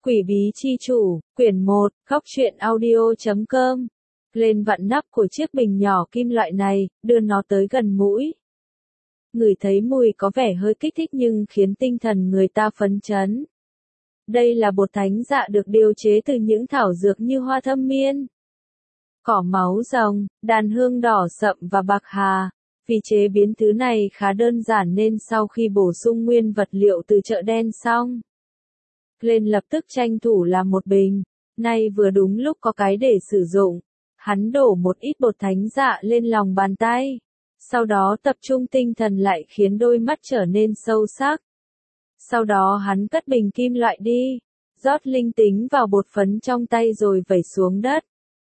Quỷ bí chi chủ, quyển 1, góc truyện audio.com. Lên vặn nắp của chiếc bình nhỏ kim loại này, đưa nó tới gần mũi. Ngửi thấy mùi có vẻ hơi kích thích nhưng khiến tinh thần người ta phấn chấn. Đây là bột thánh dạ được điều chế từ những thảo dược như hoa thâm miên, cỏ máu rồng, đàn hương đỏ sậm và bạc hà. Vì chế biến thứ này khá đơn giản nên sau khi bổ sung nguyên vật liệu từ chợ đen xong, Glenn lập tức tranh thủ làm một bình. Nay vừa đúng lúc có cái để sử dụng. Hắn đổ một ít bột thánh dạ lên lòng bàn tay. Sau đó tập trung tinh thần lại khiến đôi mắt trở nên sâu sắc. Sau đó hắn cất bình kim loại đi, rót linh tính vào bột phấn trong tay rồi vẩy xuống đất.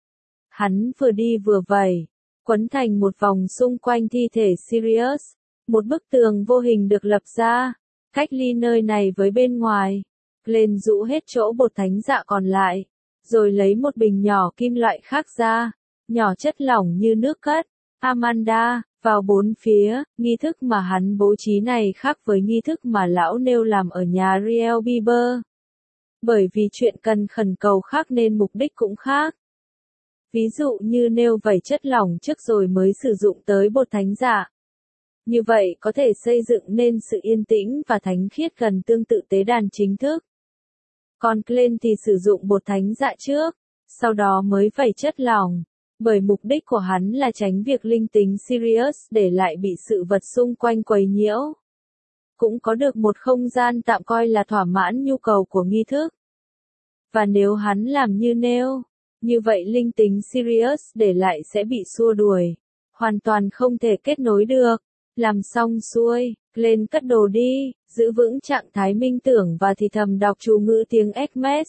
Hắn vừa đi vừa vẩy, quấn thành một vòng xung quanh thi thể Sirius. Một bức tường vô hình được lập ra, cách ly nơi này với bên ngoài. Glenn rũ hết chỗ bột thánh dạ còn lại, rồi lấy một bình nhỏ kim loại khác ra, nhỏ chất lỏng như nước cất. Amanda, vào bốn phía, nghi thức mà hắn bố trí này khác với nghi thức mà lão nêu làm ở nhà Riel Bieber. Bởi vì chuyện cần khẩn cầu khác nên mục đích cũng khác. Ví dụ như nêu vẩy chất lỏng trước rồi mới sử dụng tới bột thánh dạ. Như vậy có thể xây dựng nên sự yên tĩnh và thánh khiết gần tương tự tế đàn chính thức. Còn Glenn thì sử dụng bột thánh dạ trước, sau đó mới vẩy chất lỏng, bởi mục đích của hắn là tránh việc linh tính Sirius để lại bị sự vật xung quanh quấy nhiễu. Cũng có được một không gian tạm coi là thỏa mãn nhu cầu của nghi thức. Và nếu hắn làm như nêu, như vậy linh tính Sirius để lại sẽ bị xua đuổi, hoàn toàn không thể kết nối được. Làm xong xuôi, Glenn cất đồ đi, giữ vững trạng thái minh tưởng và thì thầm đọc chú ngữ tiếng Hermes.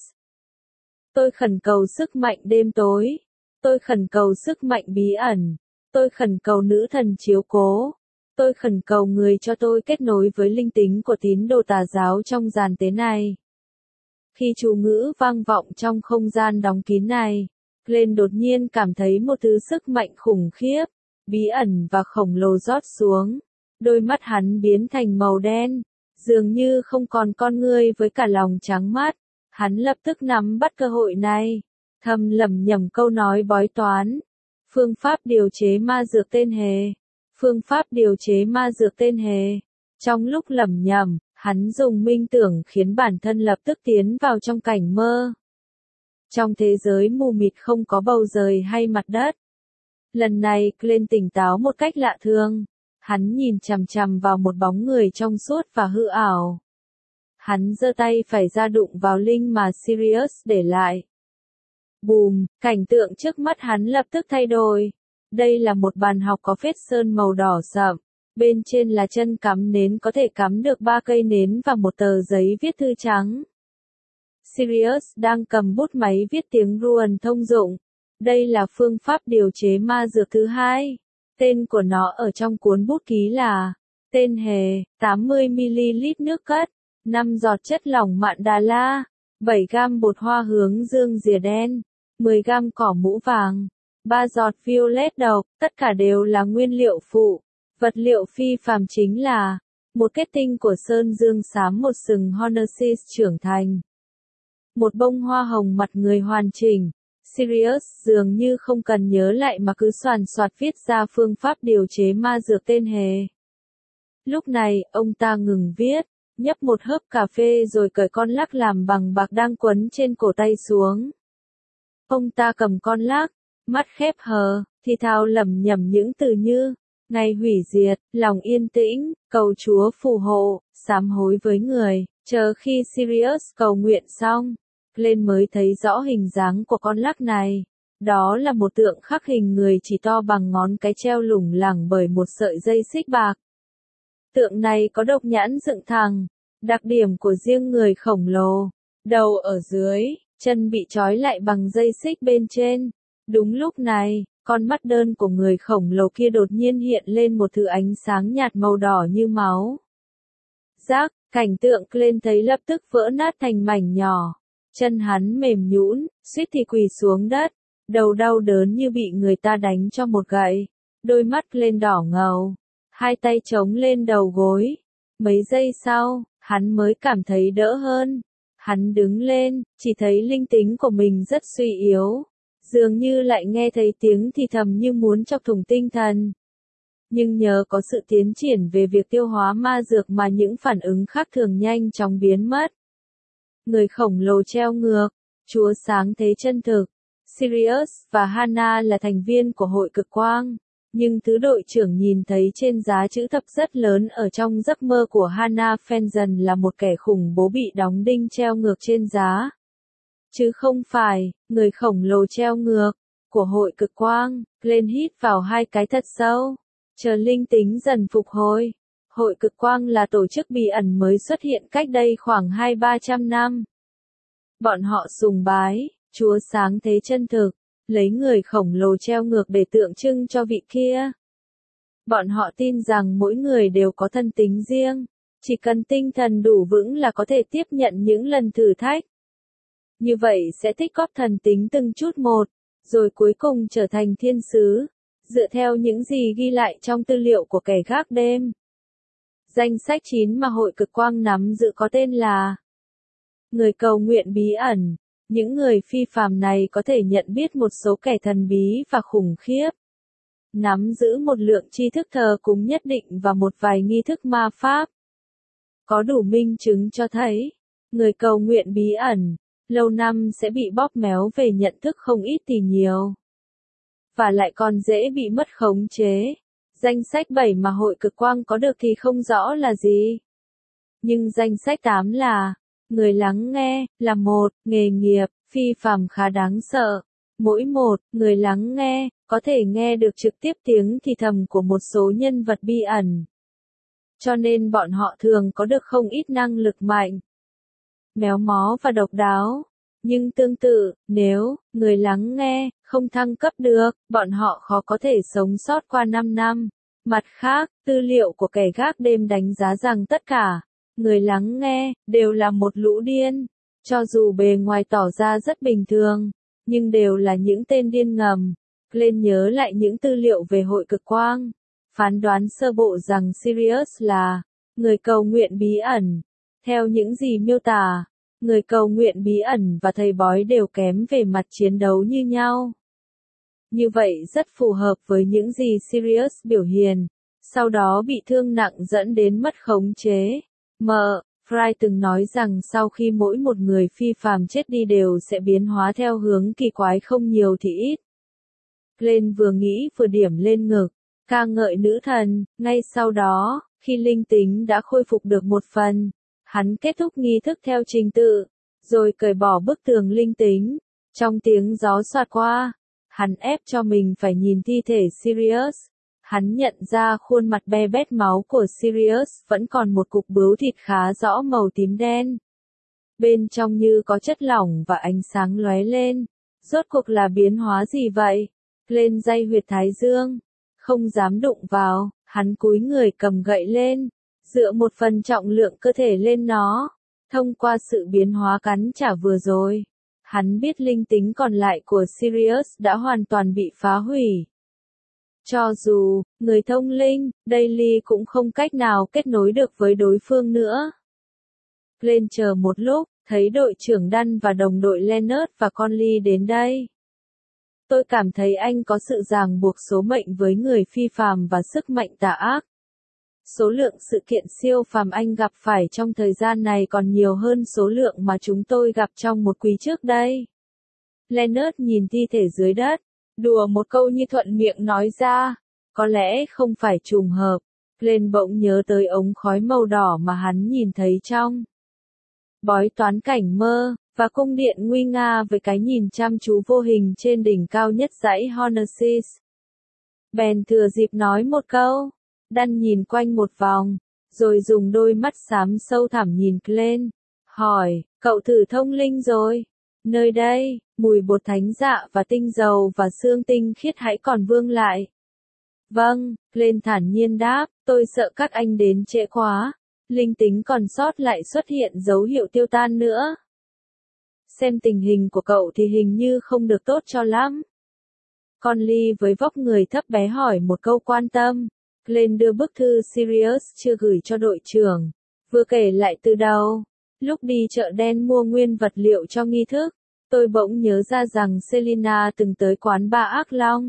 Tôi khẩn cầu sức mạnh đêm tối. Tôi khẩn cầu sức mạnh bí ẩn. Tôi khẩn cầu nữ thần chiếu cố. Tôi khẩn cầu người cho tôi kết nối với linh tính của tín đồ tà giáo trong giàn tế này. Khi chú ngữ vang vọng trong không gian đóng kín này, Glenn đột nhiên cảm thấy một thứ sức mạnh khủng khiếp, bí ẩn và khổng lồ rót xuống. Đôi mắt hắn biến thành màu đen, dường như không còn con ngươi với cả lòng trắng mắt. Hắn lập tức nắm bắt cơ hội này, thầm lẩm nhẩm câu nói bói toán. Phương pháp điều chế ma dược tên hề. Phương pháp điều chế ma dược tên hề. Trong lúc lẩm nhẩm, hắn dùng minh tưởng khiến bản thân lập tức tiến vào trong cảnh mơ. Trong thế giới mù mịt không có bầu trời hay mặt đất. Lần này Glenn tỉnh táo một cách lạ thường. Hắn nhìn chằm chằm vào một bóng người trong suốt và hư ảo. Hắn giơ tay phải ra đụng vào linh mà Sirius để lại. Bùm, cảnh tượng trước mắt hắn lập tức thay đổi. Đây là một bàn học có phết sơn màu đỏ sậm. Bên trên là chân cắm nến có thể cắm được 3 cây nến và một tờ giấy viết thư trắng. Sirius đang cầm bút máy viết tiếng Ruan thông dụng. Đây là phương pháp điều chế ma dược thứ hai. Tên của nó ở trong cuốn bút ký là tên hề, 80ml nước cất, 5 giọt chất lỏng mạn đà la, 7 gam bột hoa hướng dương dìa đen, 10 gam cỏ mũ vàng, 3 giọt violet độc, tất cả đều là nguyên liệu phụ. Vật liệu phi phàm chính là một kết tinh của sơn dương xám, một sừng Hornesis trưởng thành, một bông hoa hồng mặt người hoàn chỉnh. Sirius dường như không cần nhớ lại mà cứ soàn soạt viết ra phương pháp điều chế ma dược tên hề. Lúc này, ông ta ngừng viết, nhấp một hớp cà phê rồi cởi con lắc làm bằng bạc đang quấn trên cổ tay xuống. Ông ta cầm con lắc, mắt khép hờ, thì thào lẩm nhẩm những từ như ngày hủy diệt, lòng yên tĩnh, cầu Chúa phù hộ, sám hối với người. Chờ khi Sirius cầu nguyện xong, Glenn mới thấy rõ hình dáng của con lắc này. Đó là một tượng khắc hình người chỉ to bằng ngón cái treo lủng lẳng bởi một sợi dây xích bạc. Tượng này có độc nhãn dựng thẳng, đặc điểm của riêng người khổng lồ. Đầu ở dưới, chân bị trói lại bằng dây xích bên trên. Đúng lúc này, con mắt đơn của người khổng lồ kia đột nhiên hiện lên một thứ ánh sáng nhạt màu đỏ như máu. Rác, cảnh tượng Glenn thấy lập tức vỡ nát thành mảnh nhỏ. Chân hắn mềm nhũn, suýt thì quỳ xuống đất, đầu đau đớn như bị người ta đánh cho một gậy, đôi mắt Glenn đỏ ngầu, hai tay chống lên đầu gối. Mấy giây sau, hắn mới cảm thấy đỡ hơn. Hắn đứng lên, chỉ thấy linh tính của mình rất suy yếu. Dường như lại nghe thấy tiếng thì thầm như muốn chọc thủng tinh thần. Nhưng nhờ có sự tiến triển về việc tiêu hóa ma dược mà những phản ứng khác thường nhanh chóng biến mất. Người khổng lồ treo ngược, Chúa Sáng Thế chân thực, Sirius và Hana là thành viên của hội cực quang. Nhưng thứ đội trưởng nhìn thấy trên giá chữ thập rất lớn ở trong giấc mơ của Hana Fenton là một kẻ khủng bố bị đóng đinh treo ngược trên giá. Chứ không phải, người khổng lồ treo ngược, của hội cực quang. Glenn hít vào 2 cái thật sâu, chờ linh tính dần phục hồi. Hội cực quang là tổ chức bí ẩn mới xuất hiện cách đây khoảng 200-300 năm. Bọn họ sùng bái, Chúa Sáng Thế chân thực, lấy người khổng lồ treo ngược để tượng trưng cho vị kia. Bọn họ tin rằng mỗi người đều có thân tính riêng, chỉ cần tinh thần đủ vững là có thể tiếp nhận những lần thử thách. Như vậy sẽ tích góp thần tính từng chút một, rồi cuối cùng trở thành thiên sứ, dựa theo những gì ghi lại trong tư liệu của kẻ gác đêm. Danh sách 9 mà hội cực quang nắm giữ có tên là Người cầu nguyện bí ẩn. Những người phi phàm này có thể nhận biết một số kẻ thần bí và khủng khiếp. Nắm giữ một lượng tri thức thờ cúng nhất định và một vài nghi thức ma pháp. Có đủ minh chứng cho thấy, người cầu nguyện bí ẩn, lâu năm sẽ bị bóp méo về nhận thức không ít thì nhiều. Và lại còn dễ bị mất khống chế. Danh sách 7 mà hội cực quang có được thì không rõ là gì. Nhưng danh sách 8 là người lắng nghe, là một nghề nghiệp, phi phàm khá đáng sợ. Mỗi một người lắng nghe, có thể nghe được trực tiếp tiếng thì thầm của một số nhân vật bí ẩn. Cho nên bọn họ thường có được không ít năng lực mạnh, méo mó và độc đáo. Nhưng tương tự, nếu người lắng nghe không thăng cấp được, bọn họ khó có thể sống sót qua 5 năm. Mặt khác, tư liệu của kẻ gác đêm đánh giá rằng tất cả người lắng nghe đều là một lũ điên, cho dù bề ngoài tỏ ra rất bình thường, nhưng đều là những tên điên ngầm. Glenn nhớ lại những tư liệu về hội cực quang, phán đoán sơ bộ rằng Sirius là người cầu nguyện bí ẩn. Theo những gì miêu tả, người cầu nguyện bí ẩn và thầy bói đều kém về mặt chiến đấu như nhau. Như vậy rất phù hợp với những gì Sirius biểu hiện, sau đó bị thương nặng dẫn đến mất khống chế. Fry từng nói rằng sau khi mỗi một người phi phàm chết đi đều sẽ biến hóa theo hướng kỳ quái không nhiều thì ít. Glenn vừa nghĩ vừa điểm lên ngực, ca ngợi nữ thần. Ngay sau đó, khi linh tính đã khôi phục được một phần, hắn kết thúc nghi thức theo trình tự, rồi cởi bỏ bức tường linh tính. Trong tiếng gió xoạt qua, hắn ép cho mình phải nhìn thi thể Sirius. Hắn nhận ra khuôn mặt be bét máu của Sirius vẫn còn một cục bướu thịt khá rõ màu tím đen. Bên trong như có chất lỏng và ánh sáng lóe lên. Rốt cuộc là biến hóa gì vậy? Lên day huyệt thái dương. Không dám đụng vào, hắn cúi người cầm gậy lên, dựa một phần trọng lượng cơ thể lên nó. Thông qua sự biến hóa cắn trả vừa rồi, hắn biết linh tính còn lại của Sirius đã hoàn toàn bị phá hủy. Cho dù, người thông linh, Daily cũng không cách nào kết nối được với đối phương nữa. Glenn chờ một lúc, thấy đội trưởng Dunn và đồng đội Leonard và Conley đến đây. Tôi cảm thấy anh có sự ràng buộc số mệnh với người phi phàm và sức mạnh tà ác. Số lượng sự kiện siêu phàm anh gặp phải trong thời gian này còn nhiều hơn số lượng mà chúng tôi gặp trong một quý trước đây. Leonard nhìn thi thể dưới đất, đùa một câu như thuận miệng nói ra. Có lẽ không phải trùng hợp. Glenn bỗng nhớ tới ống khói màu đỏ mà hắn nhìn thấy trong bói toán cảnh mơ, và cung điện nguy nga với cái nhìn chăm chú vô hình trên đỉnh cao nhất dãy Hornesis. Bèn thừa dịp nói một câu. Dunn nhìn quanh một vòng, rồi dùng đôi mắt xám sâu thẳm nhìn Glenn, hỏi, cậu thử thông linh rồi? Nơi đây, mùi bột thánh dạ và tinh dầu và xương tinh khiết hãy còn vương lại. Vâng, Glenn thản nhiên đáp, tôi sợ các anh đến trễ quá. Linh tính còn sót lại xuất hiện dấu hiệu tiêu tan nữa. Xem tình hình của cậu thì hình như không được tốt cho lắm. Conley với vóc người thấp bé hỏi một câu quan tâm. Glenn đưa bức thư Sirius chưa gửi cho đội trưởng, vừa kể lại từ đầu. Lúc đi chợ đen mua nguyên vật liệu cho nghi thức, tôi bỗng nhớ ra rằng Selina từng tới quán bar Ác Long.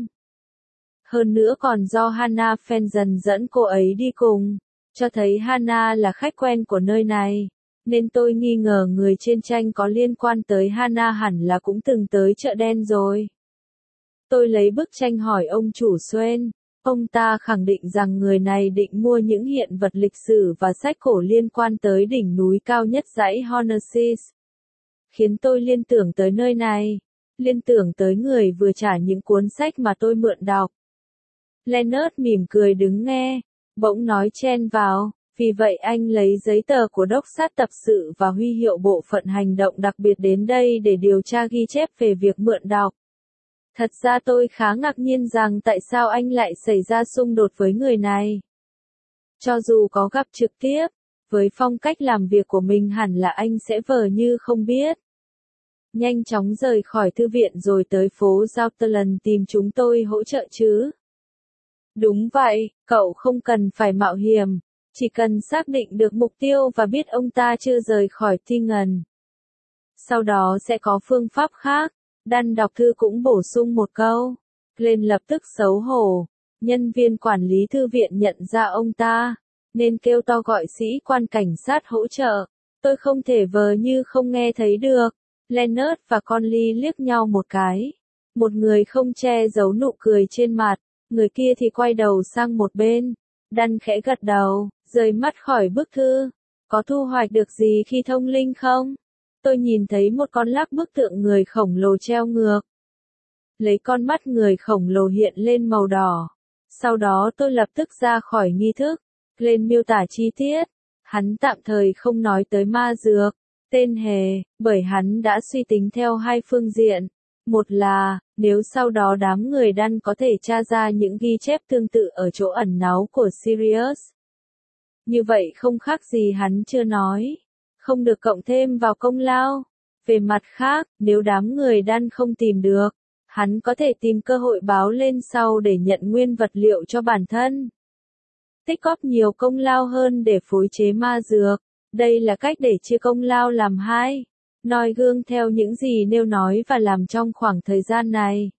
Hơn nữa còn do Hannah Fenton dẫn cô ấy đi cùng, cho thấy Hannah là khách quen của nơi này, nên tôi nghi ngờ người trên tranh có liên quan tới Hannah hẳn là cũng từng tới chợ đen rồi. Tôi lấy bức tranh hỏi ông chủ Swain, ông ta khẳng định rằng người này định mua những hiện vật lịch sử và sách cổ liên quan tới đỉnh núi cao nhất dãy Hornices. Khiến tôi liên tưởng tới nơi này, liên tưởng tới người vừa trả những cuốn sách mà tôi mượn đọc. Leonard mỉm cười đứng nghe, bỗng nói chen vào, vì vậy anh lấy giấy tờ của đốc sát tập sự và huy hiệu bộ phận hành động đặc biệt đến đây để điều tra ghi chép về việc mượn đọc. Thật ra tôi khá ngạc nhiên rằng tại sao anh lại xảy ra xung đột với người này. Cho dù có gặp trực tiếp, với phong cách làm việc của mình hẳn là anh sẽ vờ như không biết. Nhanh chóng rời khỏi thư viện rồi tới phố Southland tìm chúng tôi hỗ trợ chứ. Đúng vậy, cậu không cần phải mạo hiểm, chỉ cần xác định được mục tiêu và biết ông ta chưa rời khỏi Tingen. Sau đó sẽ có phương pháp khác. Đan đọc thư cũng bổ sung một câu. Glenn lập tức xấu hổ. Nhân viên quản lý thư viện nhận ra ông ta, nên kêu to gọi sĩ quan cảnh sát hỗ trợ. Tôi không thể vờ như không nghe thấy được. Leonard và Conley liếc nhau một cái. Một người không che giấu nụ cười trên mặt, người kia thì quay đầu sang một bên. Đan khẽ gật đầu, rời mắt khỏi bức thư. Có thu hoạch được gì khi thông linh không? Tôi nhìn thấy một con lắc bức tượng người khổng lồ treo ngược. Lấy con mắt người khổng lồ hiện lên màu đỏ. Sau đó tôi lập tức ra khỏi nghi thức. Lên miêu tả chi tiết. Hắn tạm thời không nói tới ma dược, tên hề, bởi hắn đã suy tính theo hai phương diện. Một là, nếu sau đó đám người Đan có thể tra ra những ghi chép tương tự ở chỗ ẩn náu của Sirius. Như vậy không khác gì hắn chưa nói. Không được cộng thêm vào công lao. Về mặt khác, nếu đám người Đan không tìm được, hắn có thể tìm cơ hội báo lên sau để nhận nguyên vật liệu cho bản thân. Tích góp nhiều công lao hơn để phối chế ma dược. Đây là cách để chia công lao làm hai. Noi gương theo những gì Nêu nói và làm trong khoảng thời gian này.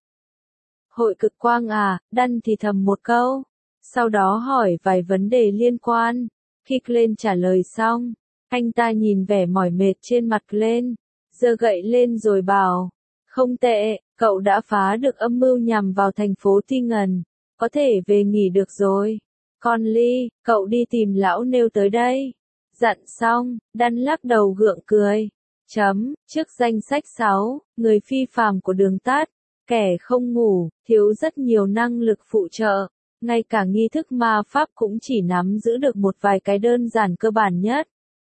Hội cực quang à, Đan thì thầm một câu. Sau đó hỏi vài vấn đề liên quan. Khi Glenn trả lời xong, anh ta nhìn vẻ mỏi mệt trên mặt Glenn, giơ gậy lên rồi bảo, không tệ, cậu đã phá được âm mưu nhằm vào thành phố Tingen, có thể về nghỉ được rồi. Conley, cậu đi tìm lão Nêu tới đây. Dặn xong, Đan lắc đầu gượng cười. Trước danh sách 6, người phi phàm của đường tắt, kẻ không ngủ, thiếu rất nhiều năng lực phụ trợ. Ngay cả nghi thức ma pháp cũng chỉ nắm giữ được một vài cái đơn giản cơ bản nhất.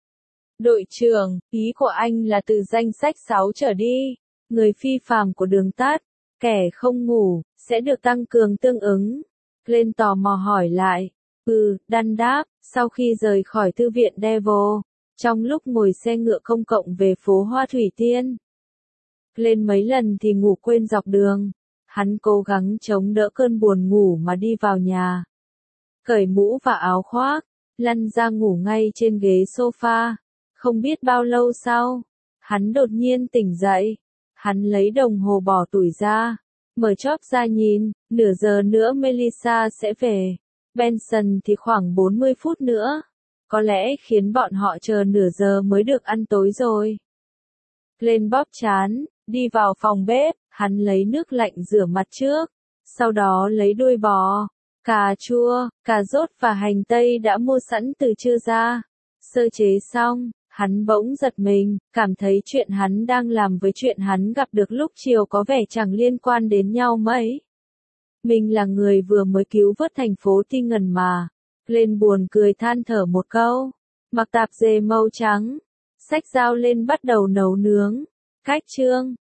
Đội trưởng, ý của anh là từ danh sách 6 trở đi, người phi phàm của đường tắt, kẻ không ngủ, sẽ được tăng cường tương ứng. Glenn tò mò hỏi lại. Đan đáp, sau khi rời khỏi thư viện Devil, trong lúc ngồi xe ngựa công cộng về phố Hoa Thủy Tiên. Glenn mấy lần thì ngủ quên dọc đường. Hắn cố gắng chống đỡ cơn buồn ngủ mà đi vào nhà. Cởi mũ và áo khoác, lăn ra ngủ ngay trên ghế sofa. Không biết bao lâu sau, hắn đột nhiên tỉnh dậy. Hắn lấy đồng hồ bỏ tủi ra, mở chóp ra nhìn, nửa giờ nữa Melissa sẽ về. Benson thì khoảng 40 phút nữa. Có lẽ khiến bọn họ chờ nửa giờ mới được ăn tối rồi. Glenn bóp trán, đi vào phòng bếp, hắn lấy nước lạnh rửa mặt trước. Sau đó lấy đuôi bò, cà chua, cà rốt và hành tây đã mua sẵn từ trưa ra. Sơ chế xong, hắn bỗng giật mình, cảm thấy chuyện hắn đang làm với chuyện hắn gặp được lúc chiều có vẻ chẳng liên quan đến nhau mấy. Mình là người vừa mới cứu vớt thành phố Tingen mà. Glenn buồn cười than thở một câu. Mặc tạp dề màu trắng. Xách dao lên bắt đầu nấu nướng. Cách chương.